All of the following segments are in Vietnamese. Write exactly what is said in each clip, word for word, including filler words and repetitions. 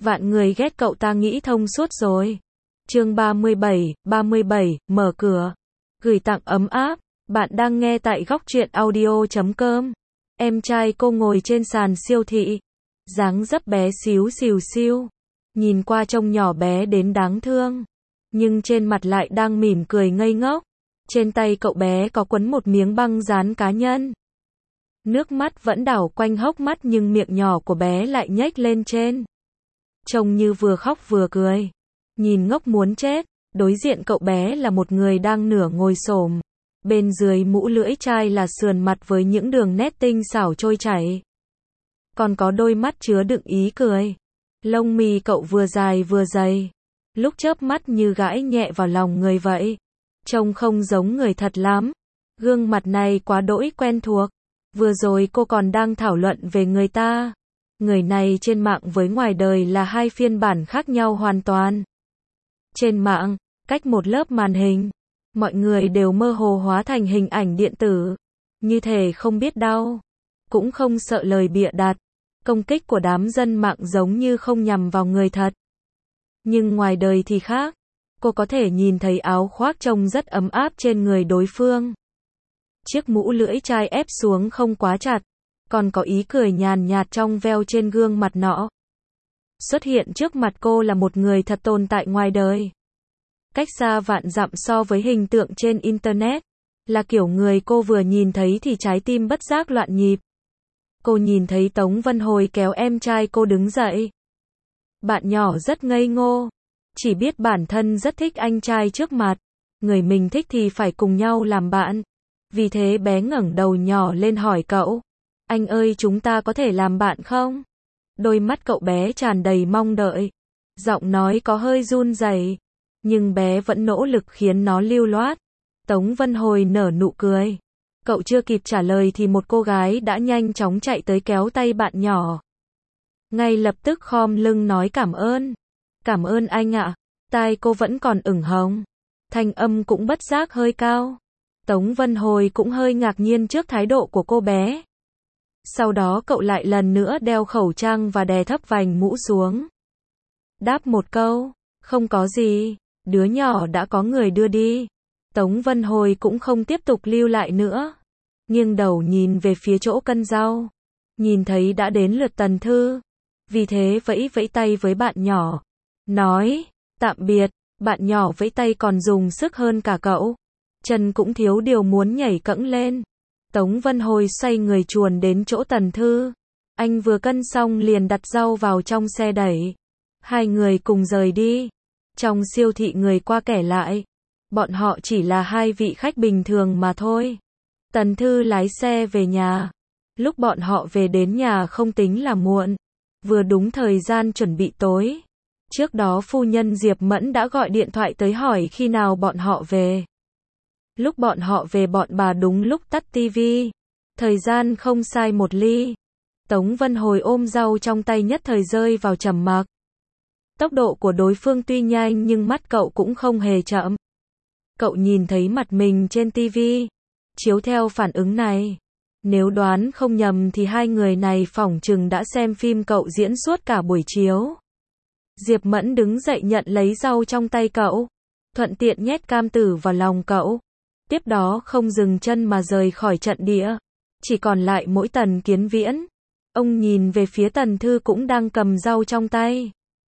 Vạn người ghét cậu ta nghĩ thông suốt rồi. Chương ba mươi bảy, ba mươi bảy, mở cửa. Gửi tặng ấm áp. Bạn đang nghe tại góc truyện audio chấm com. Em trai cô ngồi trên sàn siêu thị. Dáng dấp bé xíu xìu xiu. Nhìn qua trông nhỏ bé đến đáng thương. Nhưng trên mặt lại đang mỉm cười ngây ngốc. Trên tay cậu bé có quấn một miếng băng dán cá nhân. Nước mắt vẫn đảo quanh hốc mắt nhưng miệng nhỏ của bé lại nhếch lên trên. Trông như vừa khóc vừa cười. Nhìn ngốc muốn chết. Đối diện cậu bé là một người đang nửa ngồi xổm. Bên dưới mũ lưỡi chai là sườn mặt với những đường nét tinh xảo trôi chảy. Còn có đôi mắt chứa đựng ý cười. Lông mi cậu vừa dài vừa dày. Lúc chớp mắt như gãi nhẹ vào lòng người vậy. Trông không giống người thật lắm. Gương mặt này quá đỗi quen thuộc. Vừa rồi cô còn đang thảo luận về người ta. Người này trên mạng với ngoài đời là hai phiên bản khác nhau hoàn toàn. Trên mạng, cách một lớp màn hình, mọi người đều mơ hồ hóa thành hình ảnh điện tử. Như thể không biết đau. Cũng không sợ lời bịa đặt. Công kích của đám dân mạng giống như không nhằm vào người thật. Nhưng ngoài đời thì khác. Cô có thể nhìn thấy áo khoác trông rất ấm áp trên người đối phương. Chiếc mũ lưỡi chai ép xuống không quá chặt. Còn có ý cười nhàn nhạt trong veo trên gương mặt nọ. Xuất hiện trước mặt cô là một người thật tồn tại ngoài đời. Cách xa vạn dặm so với hình tượng trên Internet. Là kiểu người cô vừa nhìn thấy thì trái tim bất giác loạn nhịp. Cô nhìn thấy Tống Vân Hồi kéo em trai cô đứng dậy. Bạn nhỏ rất ngây ngô. Chỉ biết bản thân rất thích anh trai trước mặt. Người mình thích thì phải cùng nhau làm bạn. Vì thế bé ngẩng đầu nhỏ lên hỏi cậu. Anh ơi, chúng ta có thể làm bạn không? Đôi mắt cậu bé tràn đầy mong đợi. Giọng nói có hơi run rẩy, nhưng bé vẫn nỗ lực khiến nó lưu loát. Tống Vân Hồi nở nụ cười. Cậu chưa kịp trả lời thì một cô gái đã nhanh chóng chạy tới kéo tay bạn nhỏ. Ngay lập tức khom lưng nói cảm ơn. Cảm ơn anh ạ. Tai cô vẫn còn ửng hồng. Thanh âm cũng bất giác hơi cao. Tống Vân Hồi cũng hơi ngạc nhiên trước thái độ của cô bé. Sau đó cậu lại lần nữa đeo khẩu trang và đè thấp vành mũ xuống. Đáp một câu, không có gì, đứa nhỏ đã có người đưa đi. Tống Vân Hồi cũng không tiếp tục lưu lại nữa. Nghiêng đầu nhìn về phía chỗ cân rau. Nhìn thấy đã đến lượt Tần Thư. Vì thế vẫy vẫy tay với bạn nhỏ. Nói, tạm biệt, bạn nhỏ vẫy tay còn dùng sức hơn cả cậu. Chân cũng thiếu điều muốn nhảy cẫng lên. Tống Vân Hồi xoay người chuồn đến chỗ Tần Thư. Anh vừa cân xong liền đặt rau vào trong xe đẩy. Hai người cùng rời đi. Trong siêu thị người qua kẻ lại. Bọn họ chỉ là hai vị khách bình thường mà thôi. Tần Thư lái xe về nhà. Lúc bọn họ về đến nhà không tính là muộn. Vừa đúng thời gian chuẩn bị tối. Trước đó phu nhân Diệp Mẫn đã gọi điện thoại tới hỏi khi nào bọn họ về. Lúc bọn họ về bọn bà đúng lúc tắt tivi. Thời gian không sai một ly. Tống Vân Hồi ôm rau trong tay nhất thời rơi vào trầm mặc. Tốc độ của đối phương tuy nhanh nhưng mắt cậu cũng không hề chậm. Cậu nhìn thấy mặt mình trên tivi. Chiếu theo phản ứng này. Nếu đoán không nhầm thì hai người này phỏng chừng đã xem phim cậu diễn suốt cả buổi chiếu. Diệp Mẫn đứng dậy nhận lấy rau trong tay cậu. Thuận tiện nhét cam tử vào lòng cậu. Tiếp đó không dừng chân mà rời khỏi trận địa. Chỉ còn lại mỗi Tần Kiến Viễn. Ông nhìn về phía Tần Thư cũng đang cầm rau trong tay.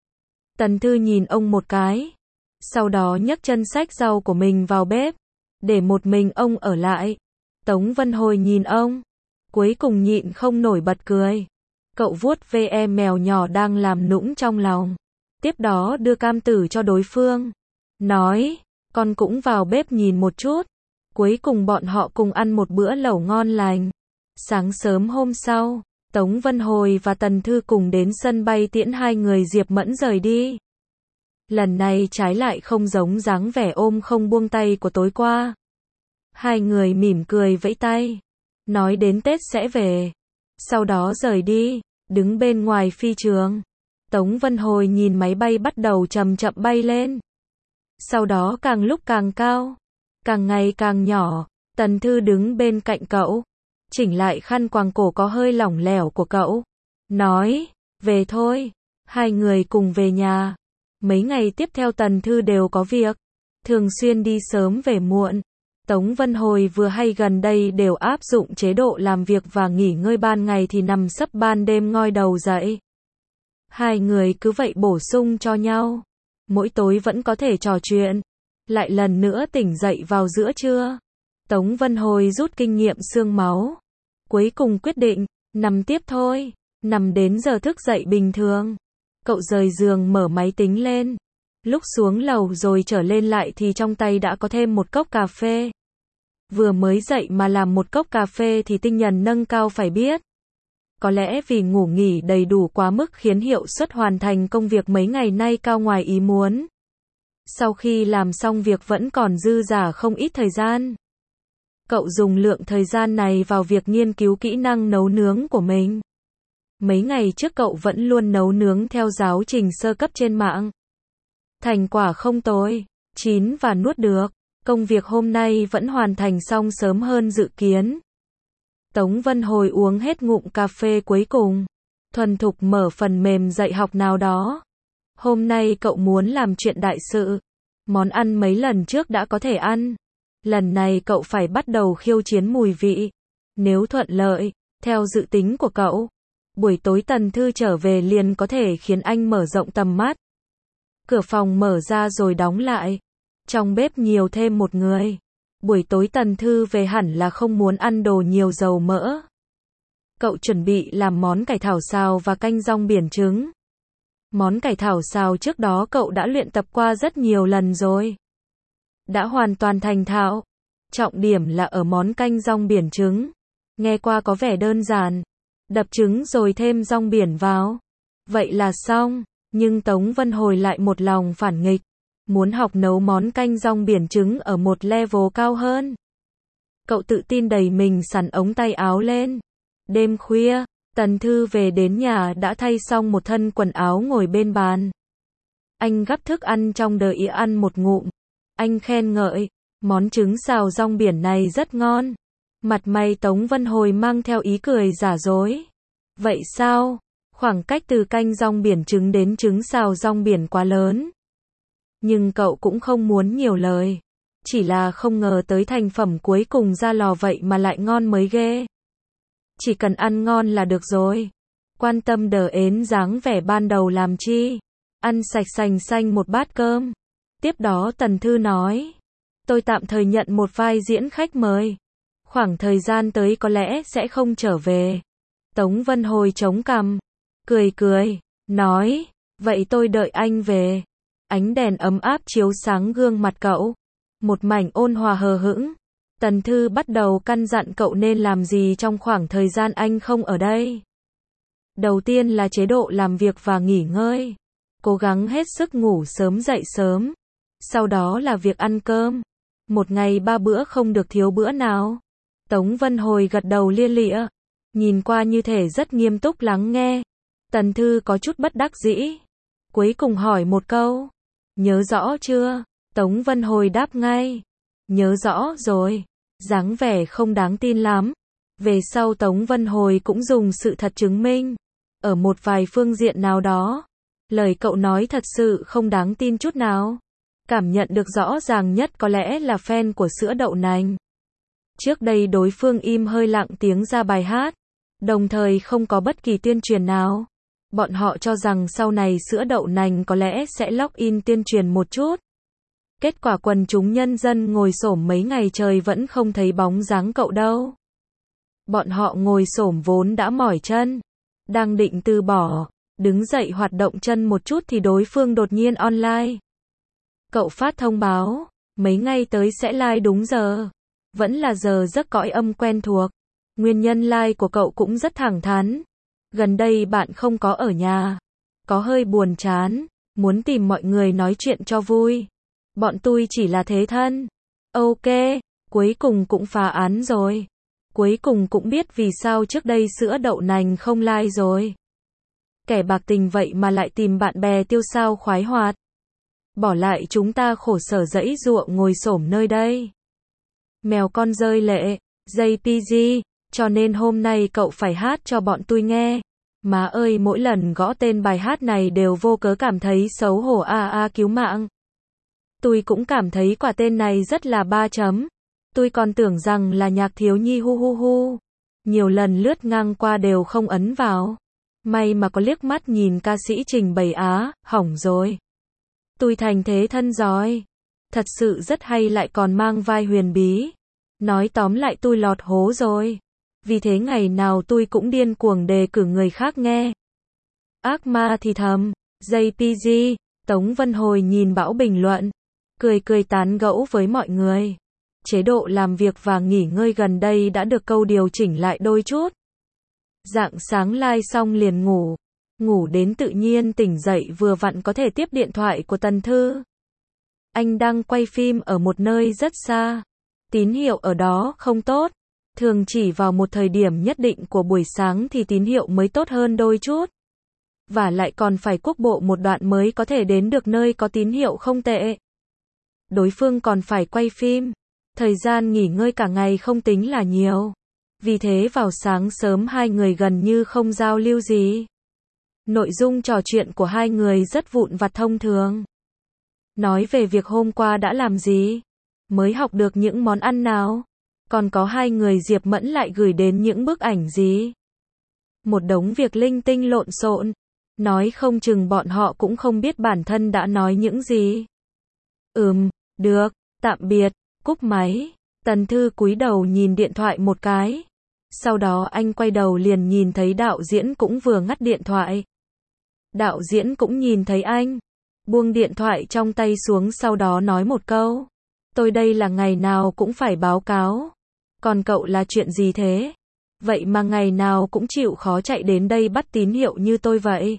Tần Thư nhìn ông một cái. Sau đó nhấc chân xách rau của mình vào bếp. Để một mình ông ở lại. Tống Vân Hồi nhìn ông. Cuối cùng nhịn không nổi bật cười. Cậu vuốt ve em mèo nhỏ đang làm nũng trong lòng. Tiếp đó đưa cam tử cho đối phương. Nói, con cũng vào bếp nhìn một chút. Cuối cùng bọn họ cùng ăn một bữa lẩu ngon lành. Sáng sớm hôm sau, Tống Vân Hồi và Tần Thư cùng đến sân bay tiễn hai người Diệp Mẫn rời đi. Lần này trái lại không giống dáng vẻ ôm không buông tay của tối qua. Hai người mỉm cười vẫy tay. Nói đến Tết sẽ về. Sau đó rời đi, đứng bên ngoài phi trường. Tống Vân Hồi nhìn máy bay bắt đầu chậm chậm bay lên. Sau đó càng lúc càng cao. Càng ngày càng nhỏ. Tần Thư đứng bên cạnh cậu. Chỉnh lại khăn quàng cổ có hơi lỏng lẻo của cậu. Nói, về thôi. Hai người cùng về nhà. Mấy ngày tiếp theo Tần Thư đều có việc, thường xuyên đi sớm về muộn. Tống Vân Hồi vừa hay gần đây đều áp dụng chế độ làm việc và nghỉ ngơi ban ngày thì nằm sấp ban đêm ngoi đầu dậy. Hai người cứ vậy bổ sung cho nhau. Mỗi tối vẫn có thể trò chuyện. Lại lần nữa tỉnh dậy vào giữa trưa. Tống Vân Hồi rút kinh nghiệm xương máu. Cuối cùng quyết định, nằm tiếp thôi. Nằm đến giờ thức dậy bình thường. Cậu rời giường mở máy tính lên. Lúc xuống lầu rồi trở lên lại thì trong tay đã có thêm một cốc cà phê. Vừa mới dậy mà làm một cốc cà phê thì tinh thần nâng cao phải biết. Có lẽ vì ngủ nghỉ đầy đủ quá mức khiến hiệu suất hoàn thành công việc mấy ngày nay cao ngoài ý muốn. Sau khi làm xong việc vẫn còn dư dả không ít thời gian. Cậu dùng lượng thời gian này vào việc nghiên cứu kỹ năng nấu nướng của mình. Mấy ngày trước cậu vẫn luôn nấu nướng theo giáo trình sơ cấp trên mạng. Thành quả không tồi, chín và nuốt được. Công việc hôm nay vẫn hoàn thành xong sớm hơn dự kiến. Tống Vân Hồi uống hết ngụm cà phê cuối cùng. Thuần thục mở phần mềm dạy học nào đó. Hôm nay cậu muốn làm chuyện đại sự. Món ăn mấy lần trước đã có thể ăn. Lần này cậu phải bắt đầu khiêu chiến mùi vị. Nếu thuận lợi, theo dự tính của cậu, buổi tối Tần Thư trở về liền có thể khiến anh mở rộng tầm mắt. Cửa phòng mở ra rồi đóng lại. Trong bếp nhiều thêm một người. Buổi tối Tần Thư về hẳn là không muốn ăn đồ nhiều dầu mỡ. Cậu chuẩn bị làm món cải thảo xào và canh rong biển trứng. Món cải thảo xào trước đó cậu đã luyện tập qua rất nhiều lần rồi. Đã hoàn toàn thành thạo. Trọng điểm là ở món canh rong biển trứng. Nghe qua có vẻ đơn giản. Đập trứng rồi thêm rong biển vào. Vậy là xong. Nhưng Tống Vân Hồi lại một lòng phản nghịch. Muốn học nấu món canh rong biển trứng ở một level cao hơn. Cậu tự tin đẩy mình xắn ống tay áo lên. Đêm khuya, Tần Thư về đến nhà đã thay xong một thân quần áo ngồi bên bàn. Anh gắp thức ăn trong đợi ý ăn một ngụm. Anh khen ngợi, món trứng xào rong biển này rất ngon. Mặt mày Tống Vân Hồi mang theo ý cười giả dối. Vậy sao? Khoảng cách từ canh rong biển trứng đến trứng xào rong biển quá lớn. Nhưng cậu cũng không muốn nhiều lời. Chỉ là không ngờ tới thành phẩm cuối cùng ra lò vậy mà lại ngon mới ghê. Chỉ cần ăn ngon là được rồi. Quan tâm đờ ến dáng vẻ ban đầu làm chi. Ăn sạch sành xanh một bát cơm. Tiếp đó Tần Thư nói. Tôi tạm thời nhận một vai diễn khách mời. Khoảng thời gian tới có lẽ sẽ không trở về. Tống Vân Hồi chống cằm. Cười cười. Nói. Vậy tôi đợi anh về. Ánh đèn ấm áp chiếu sáng gương mặt cậu. Một mảnh ôn hòa hờ hững. Tần Thư bắt đầu căn dặn cậu nên làm gì trong khoảng thời gian anh không ở đây. Đầu tiên là chế độ làm việc và nghỉ ngơi. Cố gắng hết sức ngủ sớm dậy sớm. Sau đó là việc ăn cơm. Một ngày ba bữa không được thiếu bữa nào. Tống Vân Hồi gật đầu lia lịa. Nhìn qua như thể rất nghiêm túc lắng nghe. Tần Thư có chút bất đắc dĩ. Cuối cùng hỏi một câu. Nhớ rõ chưa? Tống Vân Hồi đáp ngay. Nhớ rõ rồi. Dáng vẻ không đáng tin lắm. Về sau Tống Vân Hồi cũng dùng sự thật chứng minh. Ở một vài phương diện nào đó. Lời cậu nói thật sự không đáng tin chút nào. Cảm nhận được rõ ràng nhất có lẽ là fan của sữa đậu nành. Trước đây đối phương im hơi lặng tiếng ra bài hát. Đồng thời không có bất kỳ tuyên truyền nào. Bọn họ cho rằng sau này sữa đậu nành có lẽ sẽ login tuyên truyền một chút. Kết quả quần chúng nhân dân ngồi xổm mấy ngày trời vẫn không thấy bóng dáng cậu đâu. Bọn họ ngồi xổm vốn đã mỏi chân. Đang định từ bỏ. Đứng dậy hoạt động chân một chút thì đối phương đột nhiên online. Cậu phát thông báo. Mấy ngày tới sẽ live đúng giờ. Vẫn là giờ giấc cõi âm quen thuộc. Nguyên nhân live của cậu cũng rất thẳng thắn. Gần đây bạn không có ở nhà. Có hơi buồn chán. Muốn tìm mọi người nói chuyện cho vui. Bọn tôi chỉ là thế thân. Ok. Cuối cùng cũng phá án rồi. Cuối cùng cũng biết vì sao trước đây sữa đậu nành không like rồi. Kẻ bạc tình vậy mà lại tìm bạn bè tiêu sao khoái hoạt. Bỏ lại chúng ta khổ sở dẫy ruộng ngồi xổm nơi đây. Mèo con rơi lệ. gi pê giê. Cho nên hôm nay cậu phải hát cho bọn tôi nghe. Má ơi, mỗi lần gõ tên bài hát này đều vô cớ cảm thấy xấu hổ a a cứu mạng. Tôi cũng cảm thấy quả tên này rất là ba chấm. Tôi còn tưởng rằng là nhạc thiếu nhi hu hu hu. Nhiều lần lướt ngang qua đều không ấn vào. May mà có liếc mắt nhìn ca sĩ trình bày á, hỏng rồi. Tôi thành thế thân rồi. Thật sự rất hay lại còn mang vai huyền bí. Nói tóm lại tôi lọt hố rồi. Vì thế ngày nào tôi cũng điên cuồng đề cử người khác nghe. Ác ma thì thầm, gi pê giê, Tống Vân Hồi nhìn bão bình luận. Cười cười tán gẫu với mọi người. Chế độ làm việc và nghỉ ngơi gần đây đã được câu điều chỉnh lại đôi chút. Rạng sáng live xong liền ngủ. Ngủ đến tự nhiên tỉnh dậy vừa vặn có thể tiếp điện thoại của Tần Thư. Anh đang quay phim ở một nơi rất xa. Tín hiệu ở đó không tốt. Thường chỉ vào một thời điểm nhất định của buổi sáng thì tín hiệu mới tốt hơn đôi chút. Và lại còn phải quốc bộ một đoạn mới có thể đến được nơi có tín hiệu không tệ. Đối phương còn phải quay phim. Thời gian nghỉ ngơi cả ngày không tính là nhiều. Vì thế vào sáng sớm hai người gần như không giao lưu gì. Nội dung trò chuyện của hai người rất vụn vặt thông thường. Nói về việc hôm qua đã làm gì, mới học được những món ăn nào, còn có hai người Diệp Mẫn lại gửi đến những bức ảnh gì. Một đống việc linh tinh lộn xộn, nói không chừng bọn họ cũng không biết bản thân đã nói những gì. Ừm, được, tạm biệt, cúp máy. Tần Thư cúi đầu nhìn điện thoại một cái. Sau đó anh quay đầu liền nhìn thấy đạo diễn cũng vừa ngắt điện thoại. Đạo diễn cũng nhìn thấy anh, buông điện thoại trong tay xuống sau đó nói một câu. Tôi đây là ngày nào cũng phải báo cáo. Còn cậu là chuyện gì thế? Vậy mà ngày nào cũng chịu khó chạy đến đây bắt tín hiệu như tôi vậy.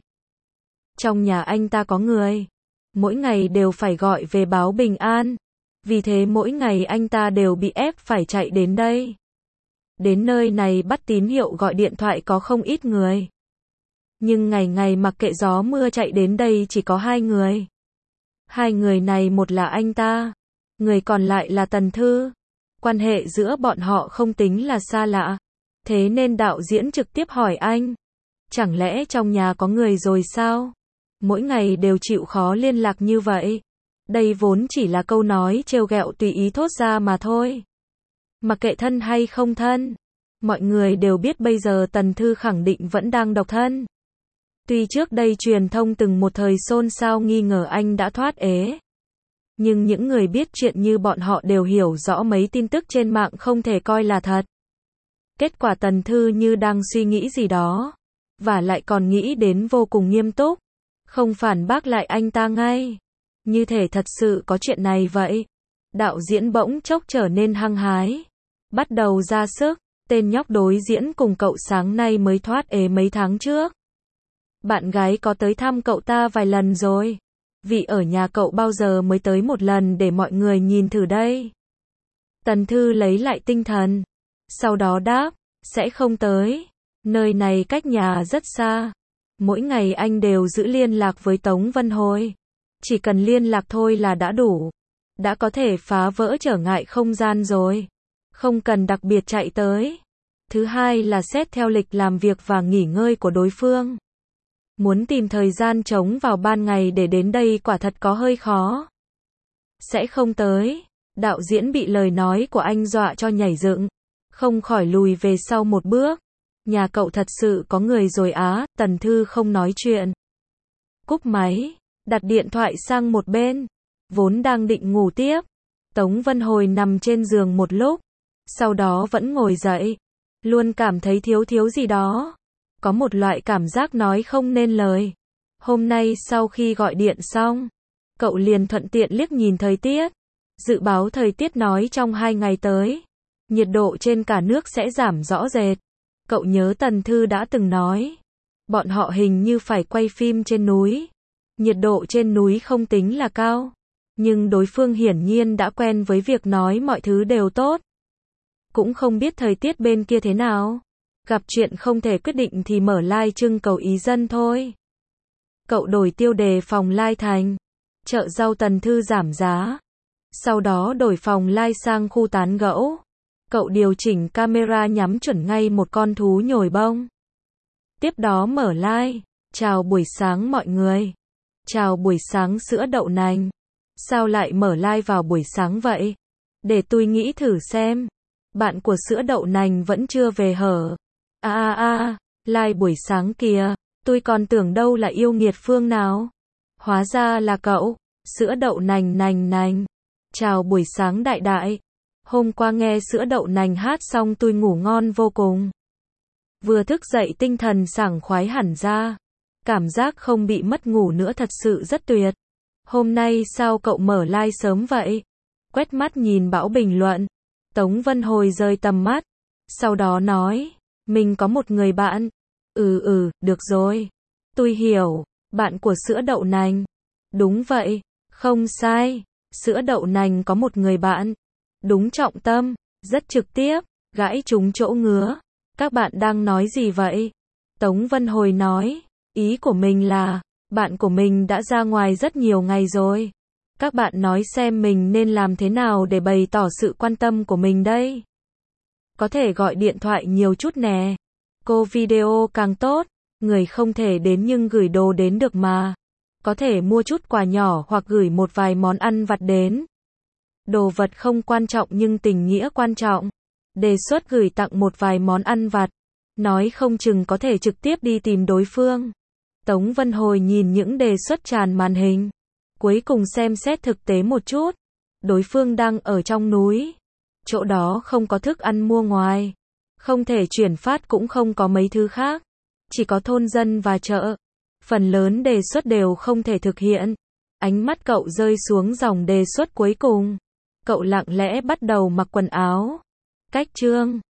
Trong nhà anh ta có người. Mỗi ngày đều phải gọi về báo bình an. Vì thế mỗi ngày anh ta đều bị ép phải chạy đến đây. Đến nơi này bắt tín hiệu gọi điện thoại có không ít người. Nhưng ngày ngày mặc kệ gió mưa chạy đến đây chỉ có hai người. Hai người này một là anh ta, người còn lại là Tần Thư. Quan hệ giữa bọn họ không tính là xa lạ. Thế nên đạo diễn trực tiếp hỏi anh. Chẳng lẽ trong nhà có người rồi sao? Mỗi ngày đều chịu khó liên lạc như vậy. Đây vốn chỉ là câu nói trêu ghẹo tùy ý thốt ra mà thôi. Mặc kệ thân hay không thân. Mọi người đều biết bây giờ Tần Thư khẳng định vẫn đang độc thân. Tuy trước đây truyền thông từng một thời xôn xao nghi ngờ anh đã thoát ế. Nhưng những người biết chuyện như bọn họ đều hiểu rõ mấy tin tức trên mạng không thể coi là thật. Kết quả Tần Thư như đang suy nghĩ gì đó. Và lại còn nghĩ đến vô cùng nghiêm túc. Không phản bác lại anh ta ngay. Như thể thật sự có chuyện này vậy. Đạo diễn bỗng chốc trở nên hăng hái. Bắt đầu ra sức. Tên nhóc đối diễn cùng cậu sáng nay mới thoát ế mấy tháng trước. Bạn gái có tới thăm cậu ta vài lần rồi. Vị ở nhà cậu bao giờ mới tới một lần để mọi người nhìn thử đây. Tần Thư lấy lại tinh thần. Sau đó đáp, sẽ không tới. Nơi này cách nhà rất xa. Mỗi ngày anh đều giữ liên lạc với Tống Vân Hồi. Chỉ cần liên lạc thôi là đã đủ. Đã có thể phá vỡ trở ngại không gian rồi. Không cần đặc biệt chạy tới. Thứ hai là xét theo lịch làm việc và nghỉ ngơi của đối phương. Muốn tìm thời gian trống vào ban ngày để đến đây quả thật có hơi khó. Sẽ không tới. Đạo diễn bị lời nói của anh dọa cho nhảy dựng. Không khỏi lùi về sau một bước. Nhà cậu thật sự có người rồi á. Tần Thư không nói chuyện. Cúp máy. Đặt điện thoại sang một bên. Vốn đang định ngủ tiếp. Tống Vân Hồi nằm trên giường một lúc. Sau đó vẫn ngồi dậy. Luôn cảm thấy thiếu thiếu gì đó. Có một loại cảm giác nói không nên lời. Hôm nay sau khi gọi điện xong, cậu liền thuận tiện liếc nhìn thời tiết. Dự báo thời tiết nói trong hai ngày tới, nhiệt độ trên cả nước sẽ giảm rõ rệt. Cậu nhớ Tần Thư đã từng nói, bọn họ hình như phải quay phim trên núi. Nhiệt độ trên núi không tính là cao, nhưng đối phương hiển nhiên đã quen với việc nói mọi thứ đều tốt. Cũng không biết thời tiết bên kia thế nào. Gặp chuyện không thể quyết định thì mở live trưng cầu ý dân thôi. Cậu đổi tiêu đề phòng live thành chợ rau Tần Thư giảm giá. Sau đó đổi phòng live sang khu tán gẫu. Cậu điều chỉnh camera nhắm chuẩn ngay một con thú nhồi bông. Tiếp đó mở like. Chào buổi sáng mọi người. Chào buổi sáng sữa đậu nành. Sao lại mở like vào buổi sáng vậy? Để tôi nghĩ thử xem. Bạn của sữa đậu nành vẫn chưa về hở? À à à, like buổi sáng kìa. Tôi còn tưởng đâu là yêu nghiệt phương nào. Hóa ra là cậu. Sữa đậu nành nành nành. Chào buổi sáng đại đại. Hôm qua nghe sữa đậu nành hát xong tôi ngủ ngon vô cùng. Vừa thức dậy tinh thần sảng khoái hẳn ra. Cảm giác không bị mất ngủ nữa thật sự rất tuyệt. Hôm nay sao cậu mở like sớm vậy? Quét mắt nhìn bão bình luận. Tống Vân Hồi rời tầm mắt. Sau đó nói. Mình có một người bạn. Ừ ừ, được rồi. Tôi hiểu. Bạn của sữa đậu nành. Đúng vậy. Không sai. Sữa đậu nành có một người bạn. Đúng trọng tâm. Rất trực tiếp. Gãi trúng chỗ ngứa. Các bạn đang nói gì vậy? Tống Vân Hồi nói. Ý của mình là, bạn của mình đã ra ngoài rất nhiều ngày rồi. Các bạn nói xem mình nên làm thế nào để bày tỏ sự quan tâm của mình đây? Có thể gọi điện thoại nhiều chút nè. Cô video càng tốt. Người không thể đến nhưng gửi đồ đến được mà. Có thể mua chút quà nhỏ hoặc gửi một vài món ăn vặt đến. Đồ vật không quan trọng nhưng tình nghĩa quan trọng. Đề xuất gửi tặng một vài món ăn vặt. Nói không chừng có thể trực tiếp đi tìm đối phương. Tống Vân Hồi nhìn những đề xuất tràn màn hình. Cuối cùng xem xét thực tế một chút. Đối phương đang ở trong núi. Chỗ đó không có thức ăn mua ngoài. Không thể chuyển phát cũng không có mấy thứ khác. Chỉ có thôn dân và chợ. Phần lớn đề xuất đều không thể thực hiện. Ánh mắt cậu rơi xuống dòng đề xuất cuối cùng. Cậu lặng lẽ bắt đầu mặc quần áo. Cách chương